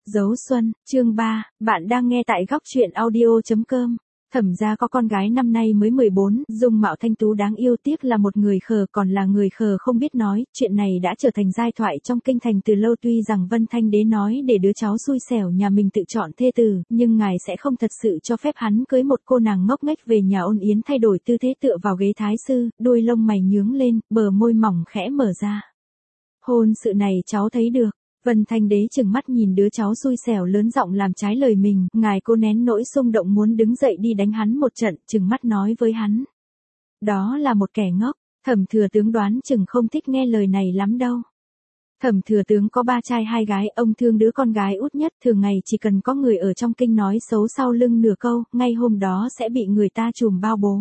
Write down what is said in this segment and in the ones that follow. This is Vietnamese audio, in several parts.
Dấu Xuân, chương 3, bạn đang nghe tại góc truyện audio.com. Thẩm gia có con gái năm nay mới 14, dung mạo thanh tú đáng yêu, tiếc là một người khờ, còn là người khờ không biết nói. Chuyện này đã trở thành giai thoại trong kinh thành từ lâu. Tuy rằng Vân Thanh Đế nói để đứa cháu xui xẻo nhà mình tự chọn thê tử, nhưng ngài sẽ không thật sự cho phép hắn cưới một cô nàng ngốc nghếch về nhà. Ôn Yến thay đổi tư thế tựa vào ghế thái sư, đuôi lông mày nhướng lên, bờ môi mỏng khẽ mở ra. Hôn sự này cháu thấy được. Vân Thanh Đế trừng mắt nhìn đứa cháu xui xẻo lớn giọng làm trái lời mình, ngài cố nén nỗi xung động muốn đứng dậy đi đánh hắn một trận, trừng mắt nói với hắn. Đó là một kẻ ngốc. Thẩm thừa tướng đoán chừng không thích nghe lời này lắm đâu. Thẩm thừa tướng có 3 trai 2 gái, ông thương đứa con gái út nhất, thường ngày chỉ cần có người ở trong kinh nói xấu sau lưng nửa câu, ngay hôm đó sẽ bị người ta trùm bao bố.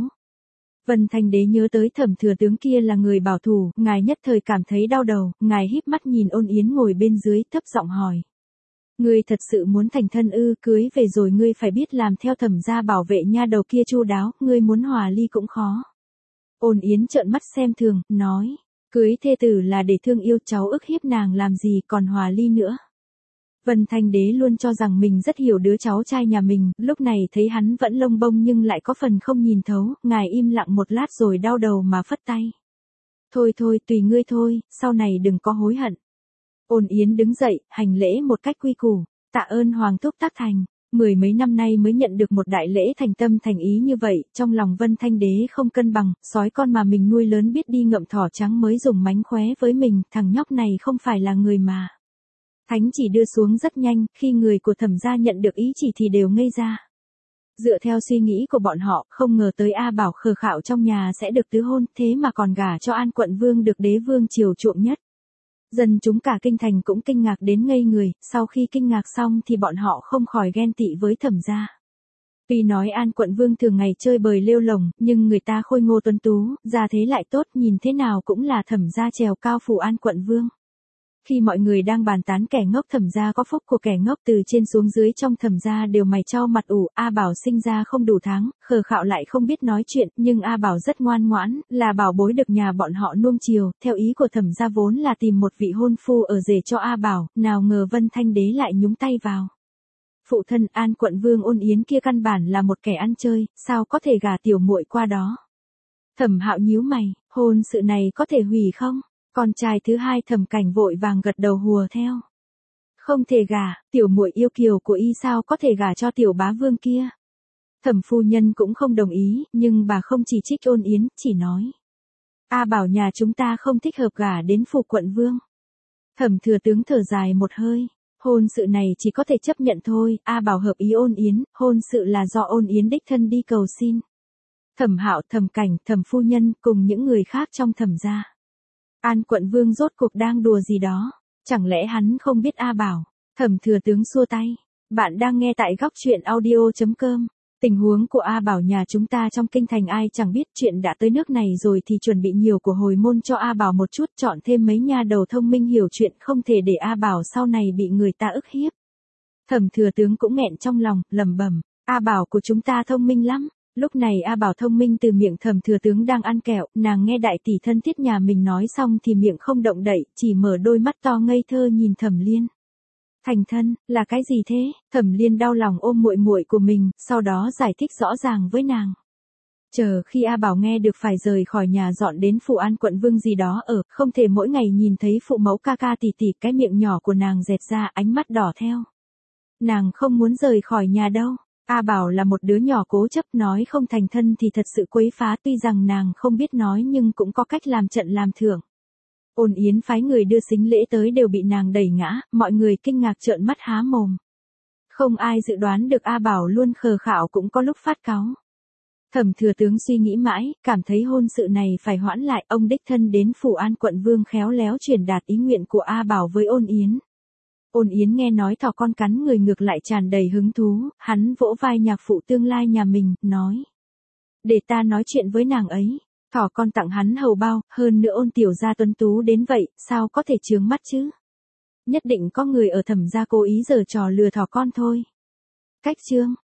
Vân Thanh Đế nhớ tới thẩm thừa tướng kia là người bảo thủ, ngài nhất thời cảm thấy đau đầu, ngài híp mắt nhìn Ôn Yến ngồi bên dưới, thấp giọng hỏi. Ngươi thật sự muốn thành thân ư? Cưới về rồi ngươi phải biết làm theo thẩm gia bảo vệ nha đầu kia chu đáo, ngươi muốn hòa ly cũng khó. Ôn Yến trợn mắt xem thường, nói, cưới thê tử là để thương yêu, cháu ức hiếp nàng làm gì còn hòa ly nữa. Vân Thanh Đế luôn cho rằng mình rất hiểu đứa cháu trai nhà mình, lúc này thấy hắn vẫn lông bông nhưng lại có phần không nhìn thấu, ngài im lặng một lát rồi đau đầu mà phất tay. Thôi thôi, tùy ngươi thôi, sau này đừng có hối hận. Ôn Yến đứng dậy, hành lễ một cách quy củ, tạ ơn Hoàng thúc tác thành. 10 mấy năm nay mới nhận được một đại lễ thành tâm thành ý như vậy, trong lòng Vân Thanh Đế không cân bằng, sói con mà mình nuôi lớn biết đi ngậm thỏ trắng mới dùng mánh khóe với mình, thằng nhóc này không phải là người mà. Thánh chỉ đưa xuống rất nhanh, khi người của thẩm gia nhận được ý chỉ thì đều ngây ra. Dựa theo suy nghĩ của bọn họ, không ngờ tới A Bảo khờ khạo trong nhà sẽ được tứ hôn, thế mà còn gả cho An quận vương được đế vương chiều chuộng nhất. Dân chúng cả kinh thành cũng kinh ngạc đến ngây người, sau khi kinh ngạc xong thì bọn họ không khỏi ghen tị với thẩm gia. Tuy nói An quận vương thường ngày chơi bời lêu lồng, nhưng người ta khôi ngô tuấn tú, gia thế lại tốt, nhìn thế nào cũng là thẩm gia trèo cao phủ An quận vương. Khi mọi người đang bàn tán kẻ ngốc thẩm gia có phúc của kẻ ngốc, từ trên xuống dưới trong thẩm gia đều mày chau mặt ủ. A Bảo sinh ra không đủ tháng, khờ khạo lại không biết nói chuyện, nhưng A Bảo rất ngoan ngoãn, là bảo bối được nhà bọn họ nuông chiều, theo ý của thẩm gia vốn là tìm một vị hôn phu ở rể cho A Bảo, nào ngờ Vân Thanh Đế lại nhúng tay vào. Phụ thân An quận vương Ôn Yến kia căn bản là một kẻ ăn chơi, sao có thể gả tiểu muội qua đó. Thẩm Hạo nhíu mày, hôn sự này có thể hủy không? Con trai thứ hai Thẩm Cảnh vội vàng gật đầu hùa theo. Không thể gả, tiểu muội yêu kiều của y sao có thể gả cho tiểu bá vương kia. Thẩm phu nhân cũng không đồng ý, nhưng bà không chỉ trích Ôn Yến, chỉ nói. A Bảo nhà chúng ta không thích hợp gả đến phủ quận vương. Thẩm thừa tướng thở dài một hơi. Hôn sự này chỉ có thể chấp nhận thôi, A Bảo hợp ý Ôn Yến, hôn sự là do Ôn Yến đích thân đi cầu xin. Thẩm Hạo, Thẩm Cảnh, Thẩm phu nhân cùng những người khác trong thẩm gia. An quận vương rốt cuộc đang đùa gì đó, chẳng lẽ hắn không biết A Bảo? Thẩm thừa tướng xua tay, bạn đang nghe tại góc truyện audio.com. Tình huống của A Bảo nhà chúng ta trong kinh thành ai chẳng biết, chuyện đã tới nước này rồi thì chuẩn bị nhiều của hồi môn cho A Bảo một chút, chọn thêm mấy nha đầu thông minh hiểu chuyện, không thể để A Bảo sau này bị người ta ức hiếp. Thẩm thừa tướng cũng nghẹn trong lòng, lẩm bẩm, A Bảo của chúng ta thông minh lắm. Lúc này A Bảo thông minh từ miệng thẩm thừa tướng đang ăn kẹo, nàng nghe đại tỷ thân thiết nhà mình nói xong thì miệng không động đậy, chỉ mở đôi mắt to ngây thơ nhìn Thẩm Liên. Thành thân, là cái gì thế? Thẩm Liên đau lòng ôm muội muội của mình, sau đó giải thích rõ ràng với nàng. Chờ khi A Bảo nghe được phải rời khỏi nhà dọn đến phủ An quận vương gì đó ở, không thể mỗi ngày nhìn thấy phụ mẫu ca ca tỷ tỷ, cái miệng nhỏ của nàng dẹt ra, ánh mắt đỏ theo. Nàng không muốn rời khỏi nhà đâu. A Bảo là một đứa nhỏ cố chấp, nói không thành thân thì thật sự quấy phá, tuy rằng nàng không biết nói nhưng cũng có cách làm trận làm thưởng. Ôn Yến phái người đưa sính lễ tới đều bị nàng đẩy ngã, mọi người kinh ngạc trợn mắt há mồm. Không ai dự đoán được A Bảo luôn khờ khạo cũng có lúc phát cáu. Thẩm thừa tướng suy nghĩ mãi, cảm thấy hôn sự này phải hoãn lại, ông đích thân đến phủ An quận vương khéo léo truyền đạt ý nguyện của A Bảo với Ôn Yến. Ôn Yến nghe nói thỏ con cắn người ngược lại tràn đầy hứng thú, hắn vỗ vai nhạc phụ tương lai nhà mình, nói. Để ta nói chuyện với nàng ấy, thỏ con tặng hắn hầu bao, hơn nữa Ôn tiểu gia tuấn tú đến vậy, sao có thể chướng mắt chứ? Nhất định có người ở thẩm gia cố ý giở trò lừa thỏ con thôi. Cách chương.